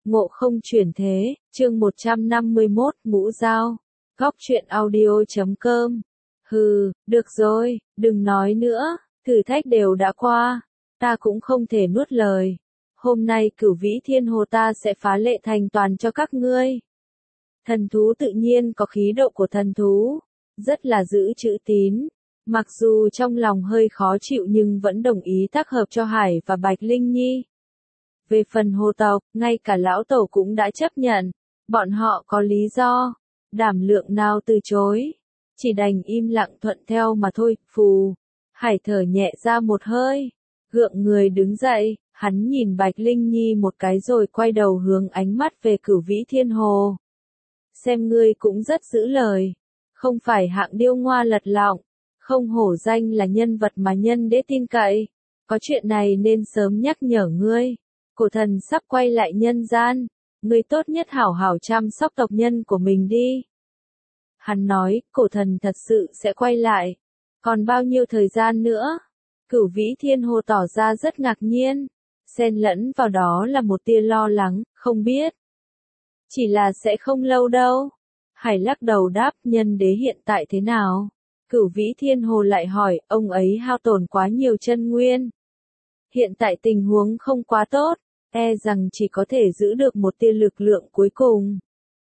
Ngộ không chuyển thế, chương 151, Ngũ Giao. Góc truyện audio.com. Hừ, được rồi, đừng nói nữa, thử thách đều đã qua, ta cũng không thể nuốt lời. Hôm nay Cửu Vĩ Thiên Hồ ta sẽ phá lệ thành toàn cho các ngươi. Thần thú tự nhiên có khí độ của thần thú, rất là giữ chữ tín. Mặc dù trong lòng hơi khó chịu nhưng vẫn đồng ý tác hợp cho Hải và Bạch Linh Nhi. Về phần hồ tộc, ngay cả lão tổ cũng đã chấp nhận. Bọn họ có lý do, đảm lượng nào từ chối. Chỉ đành im lặng thuận theo mà thôi. Phù, Hải thở nhẹ ra một hơi, gượng người đứng dậy, hắn nhìn Bạch Linh Nhi một cái rồi quay đầu hướng ánh mắt về Cửu Vĩ Thiên Hồ. Xem ngươi cũng rất giữ lời, không phải hạng điêu ngoa lật lọng, không hổ danh là nhân vật mà nhân đế tin cậy. Có chuyện này nên sớm nhắc nhở ngươi. Cổ thần sắp quay lại nhân gian, ngươi tốt nhất hảo hảo chăm sóc tộc nhân của mình đi. Hắn nói, cổ thần thật sự sẽ quay lại. Còn bao nhiêu thời gian nữa? Cửu Vĩ Thiên Hồ tỏ ra rất ngạc nhiên, xen lẫn vào đó là một tia lo lắng, không biết. Chỉ là sẽ không lâu đâu. Hải lắc đầu đáp, nhân đế hiện tại thế nào? Cửu Vĩ Thiên Hồ lại hỏi, ông ấy hao tổn quá nhiều chân nguyên. Hiện tại tình huống không quá tốt, e rằng chỉ có thể giữ được một tia lực lượng cuối cùng.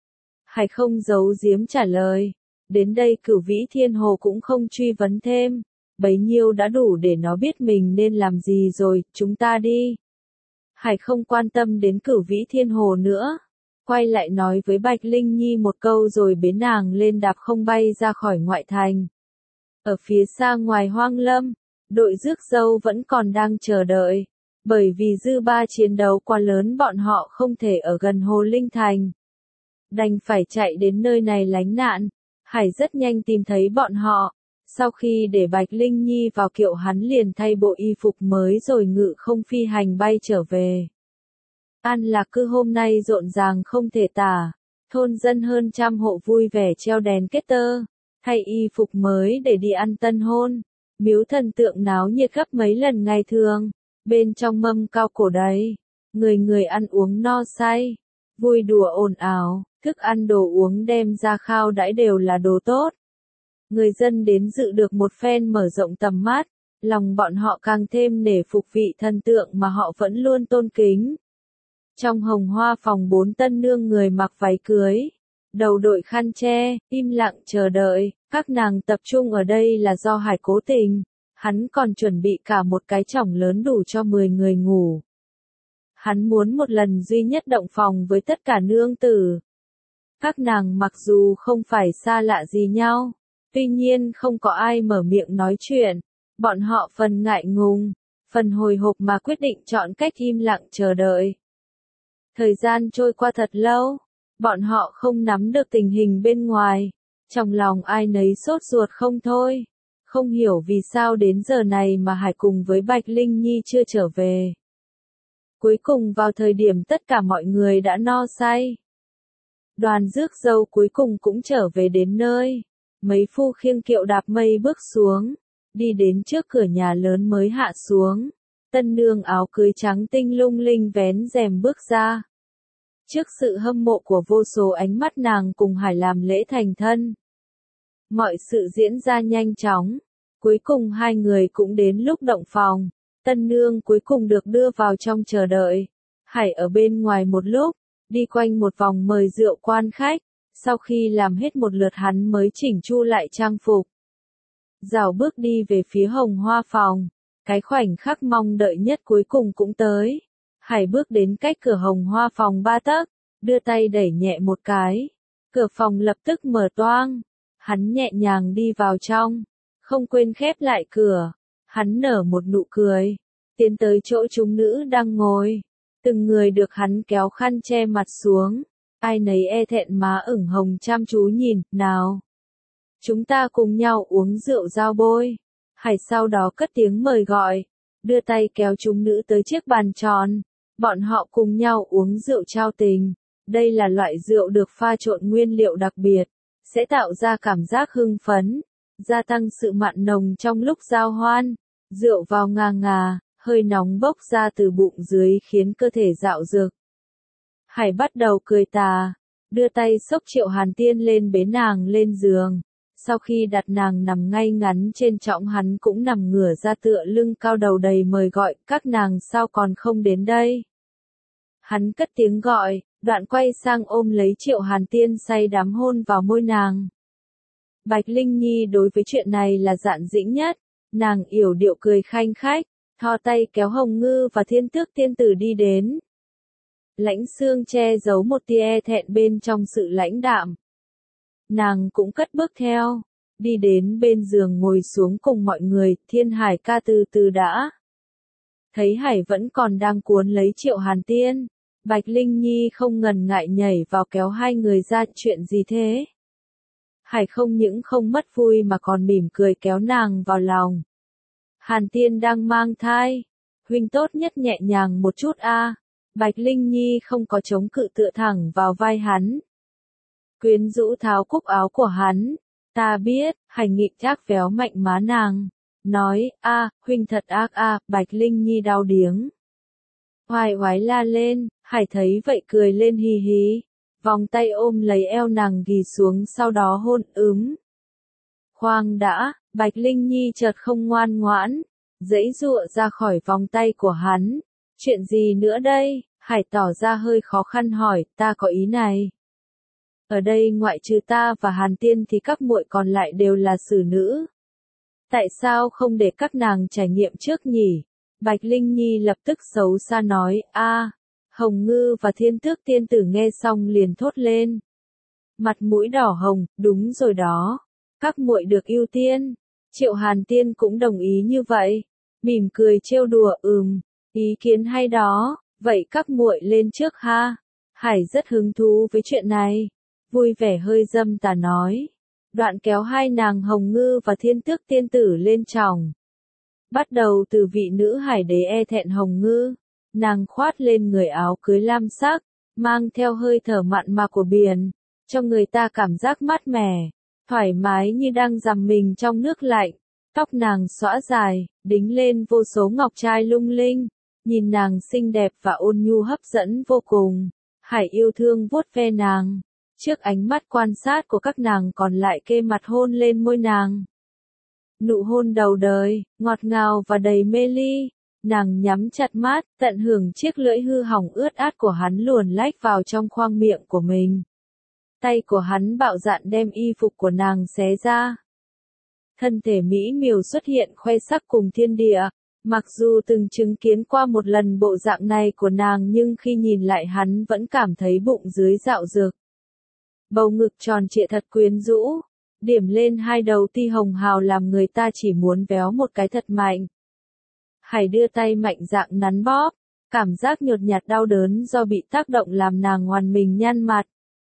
Hải không giấu giếm trả lời. Đến đây Cửu Vĩ Thiên Hồ cũng không truy vấn thêm. Bấy nhiêu đã đủ để nó biết mình nên làm gì rồi, chúng ta đi. Hải không quan tâm đến Cửu Vĩ Thiên Hồ nữa. Quay lại nói với Bạch Linh Nhi một câu rồi bế nàng lên đạp không bay ra khỏi ngoại thành. Ở phía xa ngoài hoang lâm, đội rước dâu vẫn còn đang chờ đợi. Bởi vì dư ba chiến đấu quá lớn bọn họ không thể ở gần Hồ Linh Thành. Đành phải chạy đến nơi này lánh nạn. Hải rất nhanh tìm thấy bọn họ. Sau khi để Bạch Linh Nhi vào kiệu hắn liền thay bộ y phục mới rồi ngự không phi hành bay trở về. An Lạc Cư hôm nay rộn ràng không thể tả. Thôn dân hơn 100 hộ vui vẻ treo đèn kết tơ, thay y phục mới để đi ăn tân hôn. Miếu thần tượng náo nhiệt gấp mấy lần ngày thường. Bên trong mâm cao cổ đầy, người người ăn uống no say, vui đùa ồn ào, thức ăn đồ uống đem ra khao đãi đều là đồ tốt. Người dân đến dự được một phen mở rộng tầm mắt, lòng bọn họ càng thêm nể phục vị thần tượng mà họ vẫn luôn tôn kính. Trong hồng hoa phòng 4 tân nương người mặc váy cưới, đầu đội khăn che, im lặng chờ đợi, các nàng tập trung ở đây là do Hải cố tình. Hắn còn chuẩn bị cả một cái chõng lớn đủ cho 10 người ngủ. Hắn muốn một lần duy nhất động phòng với tất cả nương tử. Các nàng mặc dù không phải xa lạ gì nhau, tuy nhiên không có ai mở miệng nói chuyện. Bọn họ phần ngại ngùng, phần hồi hộp mà quyết định chọn cách im lặng chờ đợi. Thời gian trôi qua thật lâu, bọn họ không nắm được tình hình bên ngoài. Trong lòng ai nấy sốt ruột không thôi. Không hiểu vì sao đến giờ này mà Hải cùng với Bạch Linh Nhi chưa trở về. Cuối cùng vào thời điểm tất cả mọi người đã no say. Đoàn rước dâu cuối cùng cũng trở về đến nơi. Mấy phu khiêng kiệu đạp mây bước xuống. Đi đến trước cửa nhà lớn mới hạ xuống. Tân nương áo cưới trắng tinh lung linh vén rèm bước ra. Trước sự hâm mộ của vô số ánh mắt nàng cùng Hải làm lễ thành thân. Mọi sự diễn ra nhanh chóng. Cuối cùng hai người cũng đến lúc động phòng. Tân nương cuối cùng được đưa vào trong chờ đợi. Hải ở bên ngoài một lúc, đi quanh một vòng mời rượu quan khách. Sau khi làm hết một lượt hắn mới chỉnh chu lại trang phục. Rảo bước đi về phía hồng hoa phòng. Cái khoảnh khắc mong đợi nhất cuối cùng cũng tới. Hải bước đến cách cửa hồng hoa phòng 3 tấc, đưa tay đẩy nhẹ một cái. Cửa phòng lập tức mở toang. Hắn nhẹ nhàng đi vào trong, không quên khép lại cửa. Hắn nở một nụ cười, tiến tới chỗ chúng nữ đang ngồi. Từng người được hắn kéo khăn che mặt xuống. Ai nấy e thẹn má ửng hồng chăm chú nhìn, nào. Chúng ta cùng nhau uống rượu giao bôi. Hải sau đó cất tiếng mời gọi, đưa tay kéo chúng nữ tới chiếc bàn tròn. Bọn họ cùng nhau uống rượu trao tình. Đây là loại rượu được pha trộn nguyên liệu đặc biệt, sẽ tạo ra cảm giác hưng phấn, gia tăng sự mặn nồng trong lúc giao hoan. Rượu vào ngà ngà, hơi nóng bốc ra từ bụng dưới khiến cơ thể dạo dực. Hải bắt đầu cười tà, đưa tay xốc Triệu Hàn Tiên lên bế nàng lên giường. Sau khi đặt nàng nằm ngay ngắn trên chõng, hắn cũng nằm ngửa ra tựa lưng cao đầu đầy mời gọi, các nàng sao còn không đến đây. Hắn cất tiếng gọi, đoạn quay sang ôm lấy Triệu Hàn Tiên say đắm hôn vào môi nàng. Bạch Linh Nhi đối với chuyện này là dạn dĩnh nhất, nàng yểu điệu cười khanh khách, thò tay kéo Hồng Ngư và Thiên Tước Tiên Tử đi đến. Lãnh Xương che giấu một tia e thẹn bên trong sự lãnh đạm. Nàng cũng cất bước theo, đi đến bên giường ngồi xuống cùng mọi người. Thiên Hải ca từ từ đã. Thấy Hải vẫn còn đang cuốn lấy Triệu Hàn Tiên, Bạch Linh Nhi không ngần ngại nhảy vào kéo hai người ra. Chuyện gì thế? Hải không những không mất vui mà còn mỉm cười kéo nàng vào lòng. Hàn Tiên đang mang thai, huynh tốt nhất nhẹ nhàng một chút a. Bạch Linh Nhi không có chống cự, tựa thẳng vào vai hắn. Quyến rũ tháo cúc áo của hắn. Ta biết. Hải nghịch thác véo mạnh má nàng, nói, huynh thật ác a. Bạch Linh Nhi đau điếng, oai oái la lên. Hải thấy vậy cười lên hì hì, vòng tay ôm lấy eo nàng ghì xuống, sau đó hôn. Khoan đã. Bạch Linh Nhi chợt không ngoan ngoãn, giãy giụa ra khỏi vòng tay của hắn. Chuyện gì nữa đây? Hải tỏ ra hơi khó khăn hỏi. Ta có ý này. Ở đây ngoại trừ ta và Hàn Tiên thì các muội còn lại đều là xử nữ. Tại sao không để các nàng trải nghiệm trước nhỉ? Bạch Linh Nhi lập tức xấu xa nói. Hồng Ngư và Thiên Tước Tiên Tử nghe xong liền thốt lên, mặt mũi đỏ hồng. Đúng rồi đó, các muội được ưu tiên. Triệu Hàn Tiên cũng đồng ý như vậy, mỉm cười trêu đùa. Ý kiến hay đó, vậy các muội lên trước ha. Hải rất hứng thú với chuyện này, vui vẻ hơi dâm tà nói, đoạn kéo hai nàng Hồng Ngư và Thiên Tước Tiên Tử lên chòng. Bắt đầu từ vị nữ hải đế e thẹn Hồng Ngư, nàng khoát lên người áo cưới lam sắc, mang theo hơi thở mặn mà của biển, cho người ta cảm giác mát mẻ, thoải mái như đang dằm mình trong nước lạnh. Tóc nàng xõa dài, đính lên vô số ngọc trai lung linh, nhìn nàng xinh đẹp và ôn nhu hấp dẫn vô cùng. Hải yêu thương vuốt ve nàng, trước ánh mắt quan sát của các nàng còn lại kê mặt hôn lên môi nàng. Nụ hôn đầu đời, ngọt ngào và đầy mê ly. Nàng nhắm chặt mắt, tận hưởng chiếc lưỡi hư hỏng ướt át của hắn luồn lách vào trong khoang miệng của mình. Tay của hắn bạo dạn đem y phục của nàng xé ra. Thân thể mỹ miều xuất hiện khoe sắc cùng thiên địa. Mặc dù từng chứng kiến qua một lần bộ dạng này của nàng, nhưng khi nhìn lại hắn vẫn cảm thấy bụng dưới dạo dực. Bầu ngực tròn trịa thật quyến rũ, điểm lên hai đầu ti hồng hào làm người ta chỉ muốn véo một cái thật mạnh. Hải đưa tay mạnh dạn nắn bóp, cảm giác nhột nhạt đau đớn do bị tác động làm nàng ngoằn mình nhăn mặt.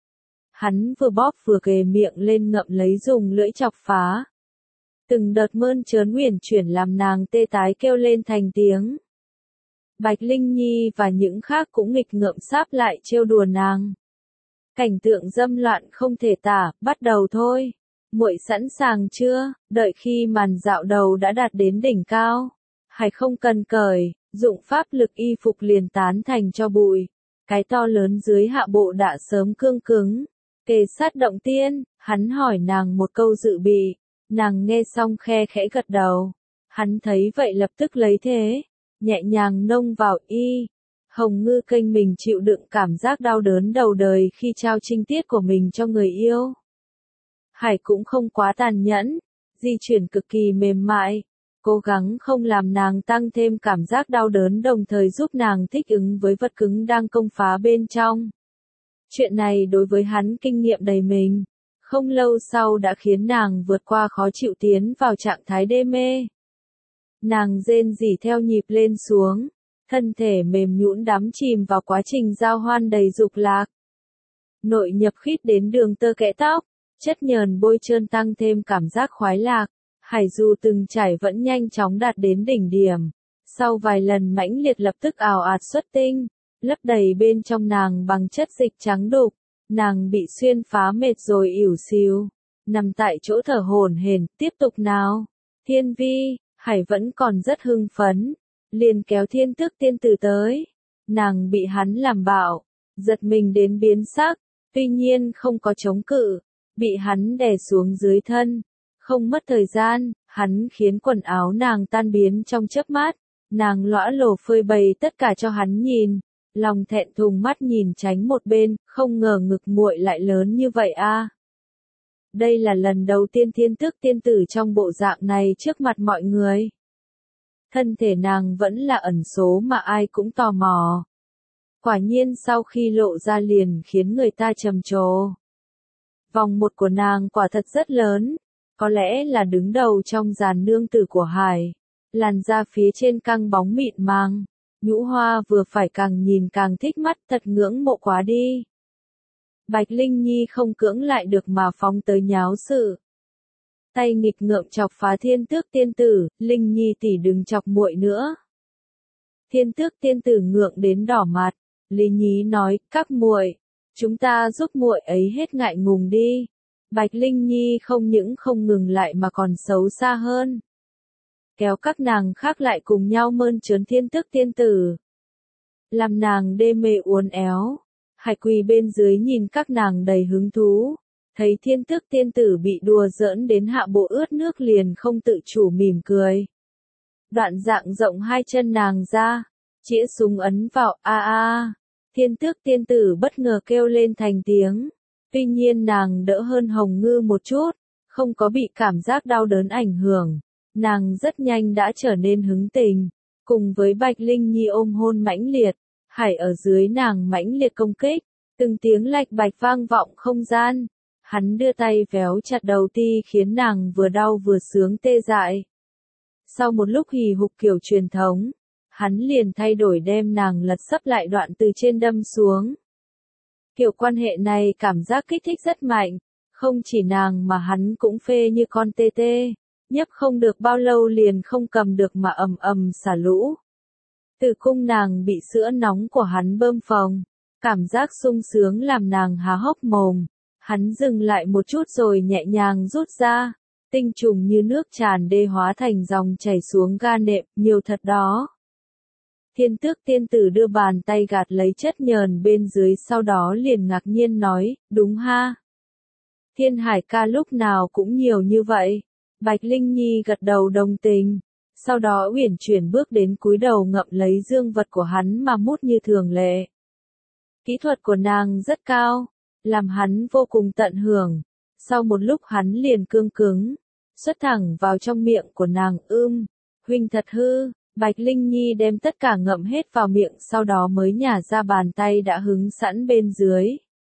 Hắn vừa bóp vừa kề miệng lên ngậm lấy dùng lưỡi chọc phá. Từng đợt mơn trớn uyển chuyển làm nàng tê tái kêu lên thành tiếng. Bạch Linh Nhi và những khác cũng nghịch ngợm sáp lại trêu đùa nàng. Cảnh tượng dâm loạn không thể tả. Bắt đầu thôi. Muội sẵn sàng chưa? Đợi khi màn dạo đầu đã đạt đến đỉnh cao, Hải không cần cởi, dụng pháp lực y phục liền tán thành cho bụi. Cái to lớn dưới hạ bộ đã sớm cương cứng, kề sát động tiên. Hắn hỏi nàng một câu dự bị, nàng nghe xong khe khẽ gật đầu. Hắn thấy vậy lập tức lấy thế, nhẹ nhàng nông vào y. Hồng Ngư kênh mình chịu đựng cảm giác đau đớn đầu đời khi trao trinh tiết của mình cho người yêu. Hải cũng không quá tàn nhẫn, di chuyển cực kỳ mềm mại, cố gắng không làm nàng tăng thêm cảm giác đau đớn, đồng thời giúp nàng thích ứng với vật cứng đang công phá bên trong. Chuyện này đối với hắn kinh nghiệm đầy mình, không lâu sau đã khiến nàng vượt qua khó chịu tiến vào trạng thái đê mê. Nàng rên rỉ theo nhịp lên xuống, thân thể mềm nhũn đắm chìm vào quá trình giao hoan đầy dục lạc. Nội nhập khít đến đường tơ kẽ tóc, chất nhờn bôi trơn tăng thêm cảm giác khoái lạc. Hải dù từng trải vẫn nhanh chóng đạt đến đỉnh điểm. Sau vài lần mãnh liệt lập tức ào ạt xuất tinh, lấp đầy bên trong nàng bằng chất dịch trắng đục. Nàng bị xuyên phá mệt rồi ỉu xìu, nằm tại chỗ thở hổn hển. Tiếp tục nào, Thiên Vi. Hải vẫn còn rất hưng phấn, liền kéo Thiên Tước Tiên Tử tới. Nàng bị hắn làm bạo, giật mình đến biến sắc, tuy nhiên không có chống cự, bị hắn đè xuống dưới thân. Không mất thời gian, hắn khiến quần áo nàng tan biến trong chớp mắt, nàng lõa lồ phơi bày tất cả cho hắn nhìn, lòng thẹn thùng mắt nhìn tránh một bên, không ngờ ngực muội lại lớn như vậy a. Đây là lần đầu tiên Thiên Tước tiên tử trong bộ dạng này trước mặt mọi người. Thân thể nàng vẫn là ẩn số mà ai cũng tò mò. Quả nhiên sau khi lộ ra liền khiến người ta trầm trồ. Vòng một của nàng quả thật rất lớn, có lẽ là đứng đầu trong dàn nương tử của Hải. Làn da phía trên căng bóng mịn màng, nhũ hoa vừa phải càng nhìn càng thích mắt, thật ngưỡng mộ quá đi. Bạch Linh Nhi không cưỡng lại được mà phóng tới nháo sự. Tay nghịch ngợm chọc phá Thiên Tước tiên tử, Linh Nhi tỷ đừng chọc muội nữa. Thiên Tước tiên tử ngượng đến đỏ mặt, Lý Nhí nói, các muội, chúng ta giúp muội ấy hết ngại ngùng đi. Bạch Linh Nhi không những không ngừng lại mà còn xấu xa hơn. Kéo các nàng khác lại cùng nhau mơn trớn Thiên Tước tiên tử. Làm nàng đê mê uốn éo. Hải quỳ bên dưới nhìn các nàng đầy hứng thú. Thấy Thiên Tước tiên tử bị đùa giỡn đến hạ bộ ướt nước liền không tự chủ mỉm cười. Đoạn dạng rộng hai chân nàng ra, chĩa súng ấn vào a a. Thiên Tước tiên tử bất ngờ kêu lên thành tiếng. Tuy nhiên nàng đỡ hơn Hồng Ngư một chút, không có bị cảm giác đau đớn ảnh hưởng. Nàng rất nhanh đã trở nên hứng tình, cùng với Bạch Linh Nhi ôm hôn mãnh liệt, Hải ở dưới nàng mãnh liệt công kích, từng tiếng lạch bạch vang vọng không gian. Hắn đưa tay véo chặt đầu ti khiến nàng vừa đau vừa sướng tê dại. Sau một lúc hì hục kiểu truyền thống, hắn liền thay đổi đem nàng lật sấp lại đoạn từ trên đâm xuống. Kiểu quan hệ này cảm giác kích thích rất mạnh, không chỉ nàng mà hắn cũng phê như con tê tê, nhấp không được bao lâu liền không cầm được mà ầm ầm xả lũ. Tử cung nàng bị sữa nóng của hắn bơm phồng, cảm giác sung sướng làm nàng há hốc mồm. Hắn dừng lại một chút rồi nhẹ nhàng rút ra, tinh trùng như nước tràn đê hóa thành dòng chảy xuống ga nệm, nhiều thật đó. Thiên Tước tiên tử đưa bàn tay gạt lấy chất nhờn bên dưới sau đó liền ngạc nhiên nói, đúng ha. Thiên Hải ca lúc nào cũng nhiều như vậy. Bạch Linh Nhi gật đầu đồng tình, sau đó uyển chuyển bước đến cúi đầu ngậm lấy dương vật của hắn mà mút như thường lệ. Kỹ thuật của nàng rất cao, làm hắn vô cùng tận hưởng. Sau một lúc hắn liền cương cứng, xuất thẳng vào trong miệng của nàng. Huynh thật hư. Bạch Linh Nhi đem tất cả ngậm hết vào miệng sau đó mới nhả ra bàn tay đã hứng sẵn bên dưới.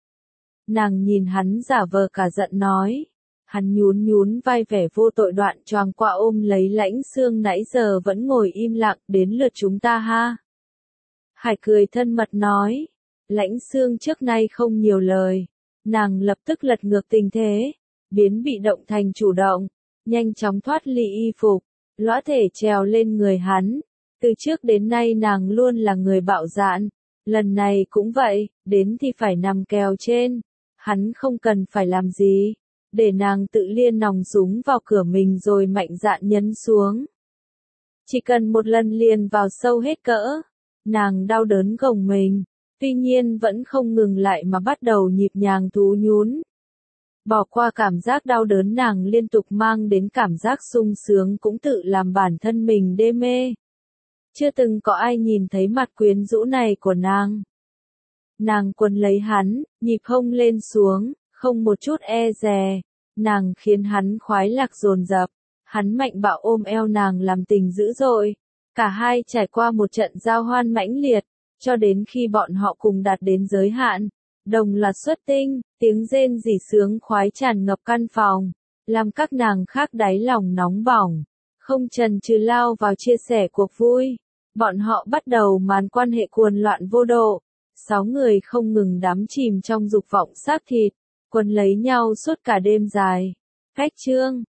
Nàng nhìn hắn giả vờ cả giận nói. Hắn nhún nhún vai vẻ vô tội đoạn choàng qua ôm lấy Lãnh Xương nãy giờ vẫn ngồi im lặng, đến lượt chúng ta ha. Hải cười thân mật nói. Lãnh Xương trước nay không nhiều lời. Nàng lập tức lật ngược tình thế, biến bị động thành chủ động, nhanh chóng thoát ly y phục. Lõa thể trèo lên người hắn, từ trước đến nay nàng luôn là người bạo dạn, lần này cũng vậy, đến thì phải nằm kèo trên, hắn không cần phải làm gì, để nàng tự liên nòng súng vào cửa mình rồi mạnh dạn nhấn xuống. Chỉ cần một lần liền vào sâu hết cỡ, nàng đau đớn gồng mình, tuy nhiên vẫn không ngừng lại mà bắt đầu nhịp nhàng thú nhún. Bỏ qua cảm giác đau đớn nàng liên tục mang đến cảm giác sung sướng cũng tự làm bản thân mình đê mê. Chưa từng có ai nhìn thấy mặt quyến rũ này của nàng. Nàng quấn lấy hắn, nhịp hông lên xuống, không một chút e dè. Nàng khiến hắn khoái lạc dồn dập. Hắn mạnh bạo ôm eo nàng làm tình dữ dội. Cả hai trải qua một trận giao hoan mãnh liệt, cho đến khi bọn họ cùng đạt đến giới hạn. Đồng loạt xuất tinh, tiếng rên rỉ sướng khoái tràn ngập căn phòng, làm các nàng khác đáy lòng nóng bỏng, không chần chừ lao vào chia sẻ cuộc vui. Bọn họ bắt đầu màn quan hệ cuồng loạn vô độ, 6 người không ngừng đắm chìm trong dục vọng xác thịt, quấn lấy nhau suốt cả đêm dài. Cách chương